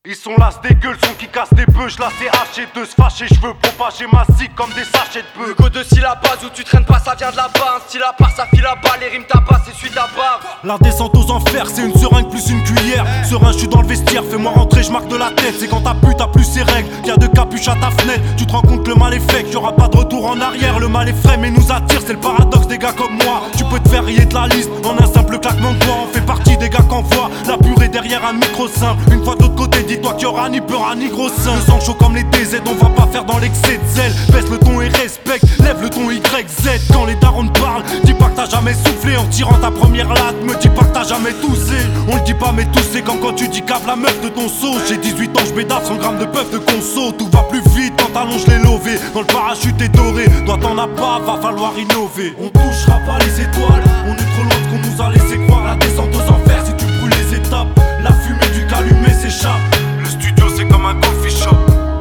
Ils sont là, des gueules, son qui cassent des bœufs. J'la c'est haché de se fâcher, j'veux propager ma zik comme des sachets de bœufs. Hugo de syllabase où tu traînes pas, ça vient de là-bas. Un style à part, ça file à bas, les rimes tabassent et suite à barre. La descente aux enfers, c'est une seringue plus une cuillère. Serein, j'suis dans le vestiaire, fais-moi rentrer, j'marque de la tête. C'est quand t'as pu, t'as plus ses règles. Y'a de capuches à ta fenêtre, tu te rends compte que le mal est fait, qu'il y aura pas de retour en arrière. Le mal est frais, mais nous attire, c'est le paradoxe des gars comme moi. Tu peux te faire rayer de la liste en un simple claquement de doigts. On fait partie des gars qu'envoie la purée derrière un micro simple. Une fois de l'autre côté, dis-toi qu'il y aura ni peur, ni gros sein. Le sang chaud comme les DZ, on va pas faire dans l'excès de zèle. Baisse le ton et respecte, lève le ton YZ. Quand les darons parlent, dis pas que t'as jamais soufflé. En tirant ta première latte, me dis pas que t'as jamais toussé. On le dit pas mais tous c'est comme quand tu dis cave la meuf de ton sauce. J'ai 18 ans, j'bédave 100 grammes de bœuf de conso. Tout va plus vite quand t'allonges les lovés. Quand le parachute est doré, toi t'en as pas, va falloir innover. On touchera pas les étoiles, on est trop loin de qu'on nous a laissé croire. La descente aux enfers, si tu brûles les étapes, la fumée du calumet s'échappe. Le studio c'est comme un coffee shop.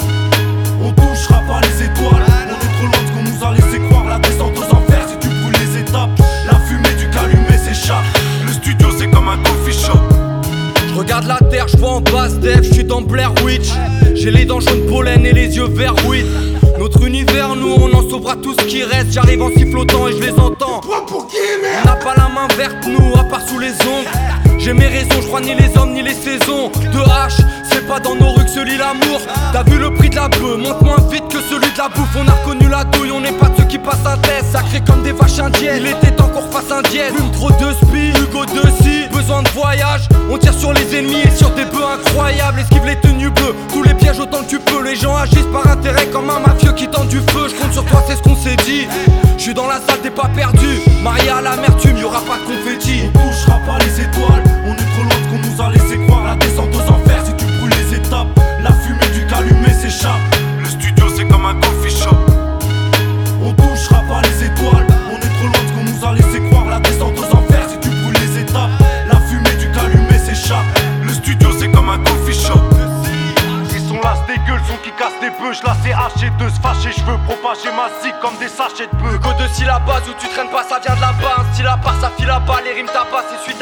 On touchera pas les étoiles, on est trop loin de qu'on nous a laissé croire. La descente aux enfers, si tu brûles les étapes, la fumée du calumet s'échappe. Le studio c'est comme un coffee shop. Regarde la terre, je vois en basse dev, je suis dans Blair Witch. J'ai les dents jaunes pollen et les yeux verts weed. Notre univers, nous on en sauvera tout ce qui reste. J'arrive en sifflotant et je les entends. On n'a pas la main verte nous, à part sous les ongles. J'ai mes raisons, je crois ni les hommes ni les saisons. De H, c'est pas dans nos rues que se lit l'amour. T'as vu le prix de la bœuf, monte moins vite que celui de la bouffe. On a reconnu la douille, on n'est pas de ceux qui passent un test. Sacré comme des vaches indiennes, il était temps qu'on refasse un dièse. Fume trop de spi, Hugo de si, besoin de voyage. On tire sur les ennemis et sur des bœufs incroyables. Esquive les tenues bleues, tous les pièges autant que tu peux. Les gens agissent par intérêt comme un mafieux qui tend du feu. Je compte sur toi, c'est ce qu'on s'est dit. Je suis dans la salle, t'es pas perdu. Marié à l'amertume, y'aura pas de confetti. On touchera pas les étoiles, on est trop loin de qu'on nous a laissé croire. La descente aux enfers, si tu brûles les étapes, la fumée du calumet s'échappe. Le studio c'est comme un coffee shop. On touchera pas les étoiles, on est trop loin de qu'on nous a laissé croire. La descente aux enfers, si tu brûles les étapes, la fumée du calumet s'échappe. Le studio c'est comme un coffee shop. Ils sont là, des gueules, son qui cassent des bœufs. J'la c'est haché de se fâcher, j'veux propager ma zik comme des sachets de bœufs. Hugo de syllabase où tu traînes pas, ça vient de là-bas. Un style à part, ça file à bas, les rimes tabassent et suite